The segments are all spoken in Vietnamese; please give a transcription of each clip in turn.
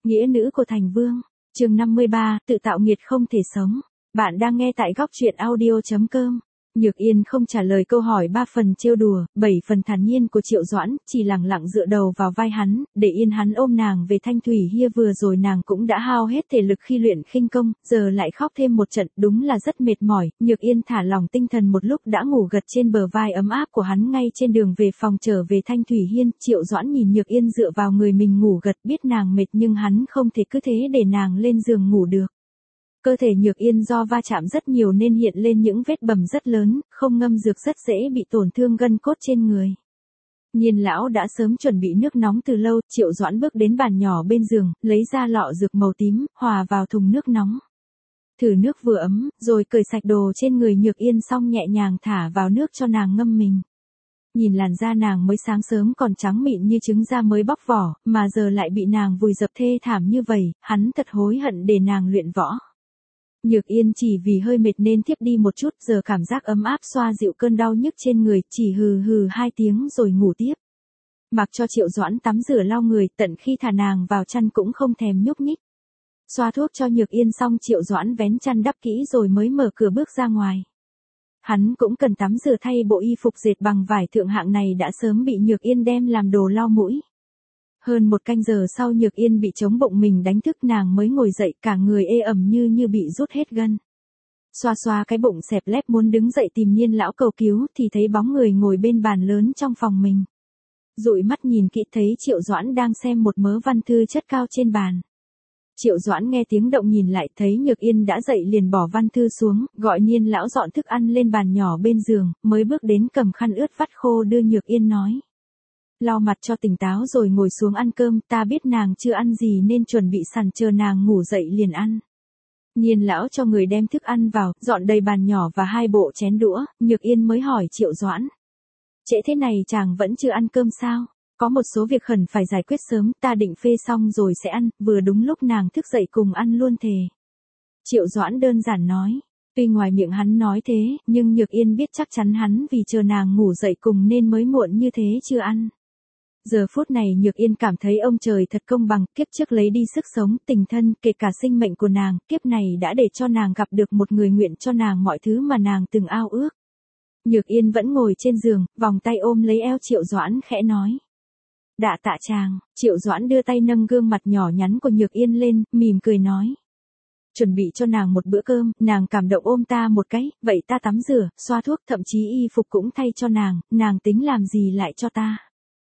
Nghĩa nữ của thành vương. Chương 53, tự tạo nghiệt không thể sống. Bạn đang nghe tại góc truyện audio.com. Nhược Yên không trả lời câu hỏi 3 phần trêu đùa, 7 phần thản nhiên của Triệu Doãn, chỉ lặng lặng dựa đầu vào vai hắn, để yên hắn ôm nàng về Thanh Thủy Hia. Vừa rồi nàng cũng đã hao hết thể lực khi luyện khinh công, giờ lại khóc thêm một trận, đúng là rất mệt mỏi. Nhược Yên thả lỏng tinh thần một lúc đã ngủ gật trên bờ vai ấm áp của hắn. Ngay trên đường về phòng trở về Thanh Thủy Hiên, Triệu Doãn nhìn Nhược Yên dựa vào người mình ngủ gật, biết nàng mệt nhưng hắn không thể cứ thế để nàng lên giường ngủ được. Cơ thể Nhược Yên do va chạm rất nhiều nên hiện lên những vết bầm rất lớn, không ngâm dược rất dễ bị tổn thương gân cốt trên người. Nhiên lão đã sớm chuẩn bị nước nóng từ lâu. Triệu Doãn bước đến bàn nhỏ bên giường, lấy ra lọ dược màu tím, hòa vào thùng nước nóng. Thử nước vừa ấm, rồi cởi sạch đồ trên người Nhược Yên xong nhẹ nhàng thả vào nước cho nàng ngâm mình. Nhìn làn da nàng mới sáng sớm còn trắng mịn như trứng da mới bóc vỏ, mà giờ lại bị nàng vùi dập thê thảm như vậy, hắn thật hối hận để nàng luyện võ. Nhược Yên chỉ vì hơi mệt nên thiếp đi một chút, giờ cảm giác ấm áp xoa dịu cơn đau nhức trên người, chỉ hừ hừ 2 tiếng rồi ngủ tiếp. Mặc cho Triệu Doãn tắm rửa lau người, tận khi thả nàng vào chăn cũng không thèm nhúc nhích. Xoa thuốc cho Nhược Yên xong, Triệu Doãn vén chăn đắp kỹ rồi mới mở cửa bước ra ngoài. Hắn cũng cần tắm rửa thay bộ y phục dệt bằng vải thượng hạng này đã sớm bị Nhược Yên đem làm đồ lau mũi. Hơn 1 canh giờ sau Nhược Yên bị chống bụng mình đánh thức, nàng mới ngồi dậy, cả người ê ẩm như bị rút hết gân. Xoa xoa cái bụng xẹp lép muốn đứng dậy tìm Nhiên lão cầu cứu thì thấy bóng người ngồi bên bàn lớn trong phòng mình. Dụi mắt nhìn kỹ thấy Triệu Doãn đang xem một mớ văn thư chất cao trên bàn. Triệu Doãn nghe tiếng động nhìn lại thấy Nhược Yên đã dậy liền bỏ văn thư xuống, gọi Nhiên lão dọn thức ăn lên bàn nhỏ bên giường, mới bước đến cầm khăn ướt vắt khô đưa Nhược Yên nói. Lau mặt cho tỉnh táo rồi ngồi xuống ăn cơm, ta biết nàng chưa ăn gì nên chuẩn bị sẵn chờ nàng ngủ dậy liền ăn. Nhiên lão cho người đem thức ăn vào, dọn đầy bàn nhỏ và 2 bộ chén đũa. Nhược Yên mới hỏi Triệu Doãn. Trễ thế này chàng vẫn chưa ăn cơm sao? Có một số việc khẩn phải giải quyết sớm, ta định phê xong rồi sẽ ăn, vừa đúng lúc nàng thức dậy cùng ăn luôn thề. Triệu Doãn đơn giản nói. Tuy ngoài miệng hắn nói thế, nhưng Nhược Yên biết chắc chắn hắn vì chờ nàng ngủ dậy cùng nên mới muộn như thế chưa ăn. Giờ phút này Nhược Yên cảm thấy ông trời thật công bằng, kiếp trước lấy đi sức sống, tình thân, kể cả sinh mệnh của nàng, kiếp này đã để cho nàng gặp được một người nguyện cho nàng mọi thứ mà nàng từng ao ước. Nhược Yên vẫn ngồi trên giường, vòng tay ôm lấy eo Triệu Doãn khẽ nói. Đạ tạ chàng. Triệu Doãn đưa tay nâng gương mặt nhỏ nhắn của Nhược Yên lên, mỉm cười nói. Chuẩn bị cho nàng một bữa cơm, nàng cảm động ôm ta một cái, vậy ta tắm rửa, xoa thuốc, thậm chí y phục cũng thay cho nàng tính làm gì lại cho ta.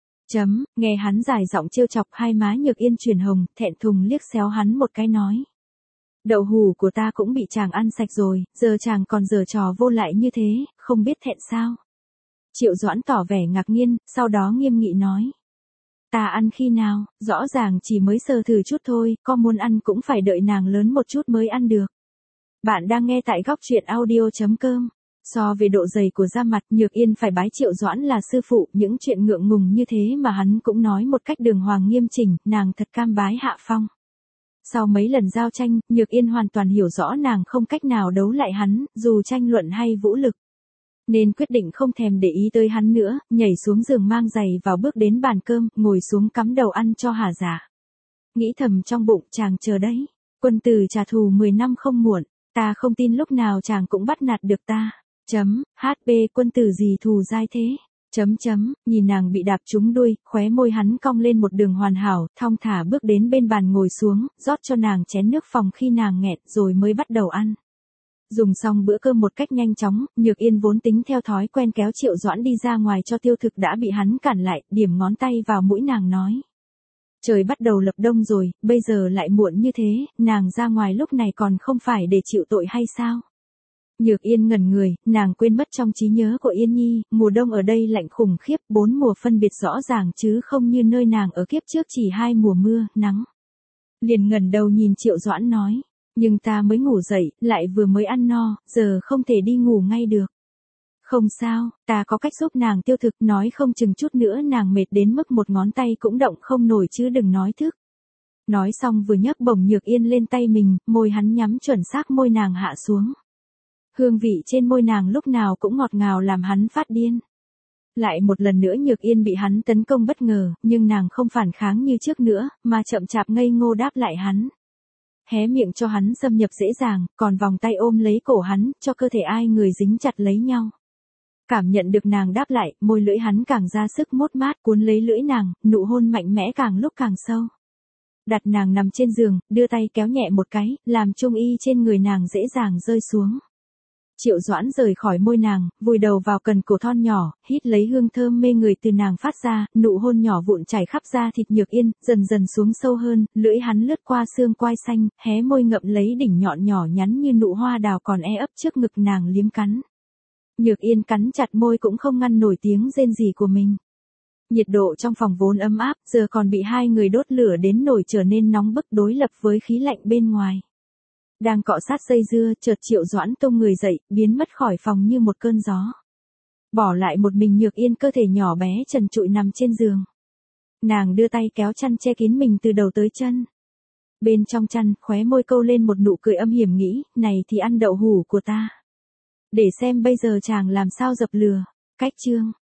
Nghe hắn dài giọng trêu chọc, 2 má Nhược Yên chuyển hồng, thẹn thùng liếc xéo hắn một cái nói. Đậu hù của ta cũng bị chàng ăn sạch rồi, giờ chàng còn giở trò vô lại như thế, không biết thẹn sao? Triệu Doãn tỏ vẻ ngạc nhiên, sau đó nghiêm nghị nói. Ta ăn khi nào, rõ ràng chỉ mới sờ thử chút thôi, có muốn ăn cũng phải đợi nàng lớn một chút mới ăn được. Bạn đang nghe tại góc truyện audio.com. So về độ dày của da mặt, Nhược Yên phải bái Triệu Doãn là sư phụ, những chuyện ngượng ngùng như thế mà hắn cũng nói một cách đường hoàng nghiêm chỉnh, nàng thật cam bái hạ phong. Sau mấy lần giao tranh, Nhược Yên hoàn toàn hiểu rõ nàng không cách nào đấu lại hắn, dù tranh luận hay vũ lực. Nên quyết định không thèm để ý tới hắn nữa, nhảy xuống giường mang giày vào bước đến bàn cơm, ngồi xuống cắm đầu ăn cho hả dạ. Nghĩ thầm trong bụng, chàng chờ đấy. Quân tử trả thù 10 năm không muộn, ta không tin lúc nào chàng cũng bắt nạt được ta. HP quân tử gì thù dai thế? Nhìn nàng bị đạp trúng đuôi, khóe môi hắn cong lên một đường hoàn hảo, thong thả bước đến bên bàn ngồi xuống, rót cho nàng chén nước phòng khi nàng nghẹt rồi mới bắt đầu ăn. Dùng xong bữa cơm một cách nhanh chóng, Nhược Yên vốn tính theo thói quen kéo Triệu Doãn đi ra ngoài cho tiêu thực đã bị hắn cản lại, điểm ngón tay vào mũi nàng nói. Trời bắt đầu lập đông rồi, bây giờ lại muộn như thế, nàng ra ngoài lúc này còn không phải để chịu tội hay sao? Nhược Yên ngẩn người, nàng quên mất trong trí nhớ của Yên Nhi, mùa đông ở đây lạnh khủng khiếp, 4 mùa phân biệt rõ ràng chứ không như nơi nàng ở kiếp trước chỉ 2 mùa mưa, nắng. Liền ngẩng đầu nhìn Triệu Doãn nói, nhưng ta mới ngủ dậy, lại vừa mới ăn no, giờ không thể đi ngủ ngay được. Không sao, ta có cách giúp nàng tiêu thực, nói không chừng chút nữa nàng mệt đến mức một ngón tay cũng động không nổi chứ đừng nói thức. Nói xong vừa nhấc bổng Nhược Yên lên tay mình, môi hắn nhắm chuẩn xác môi nàng hạ xuống. Hương vị trên môi nàng lúc nào cũng ngọt ngào làm hắn phát điên. Lại một lần nữa Nhược Yên bị hắn tấn công bất ngờ, nhưng nàng không phản kháng như trước nữa, mà chậm chạp ngây ngô đáp lại hắn. Hé miệng cho hắn xâm nhập dễ dàng, còn vòng tay ôm lấy cổ hắn, cho cơ thể ai người dính chặt lấy nhau. Cảm nhận được nàng đáp lại, môi lưỡi hắn càng ra sức mốt mát cuốn lấy lưỡi nàng, nụ hôn mạnh mẽ càng lúc càng sâu. Đặt nàng nằm trên giường, đưa tay kéo nhẹ một cái, làm trung y trên người nàng dễ dàng rơi xuống. Triệu Doãn rời khỏi môi nàng, vùi đầu vào cần cổ thon nhỏ, hít lấy hương thơm mê người từ nàng phát ra, nụ hôn nhỏ vụn chảy khắp da thịt Nhược Yên, dần dần xuống sâu hơn, lưỡi hắn lướt qua xương quai xanh, hé môi ngậm lấy đỉnh nhọn nhỏ nhắn như nụ hoa đào còn ấp trước ngực nàng liếm cắn. Nhược Yên cắn chặt môi cũng không ngăn nổi tiếng rên rỉ của mình. Nhiệt độ trong phòng vốn ấm áp, giờ còn bị hai người đốt lửa đến nổi trở nên nóng bức đối lập với khí lạnh bên ngoài. Đang cọ sát dây dưa, chợt Triệu Doãn tung người dậy, biến mất khỏi phòng như một cơn gió. Bỏ lại một mình Nhược Yên cơ thể nhỏ bé trần trụi nằm trên giường. Nàng đưa tay kéo chăn che kín mình từ đầu tới chân. Bên trong chăn, khóe môi câu lên một nụ cười âm hiểm nghĩ, này thì ăn đậu hủ của ta. Để xem bây giờ chàng làm sao dập lửa. Cách chương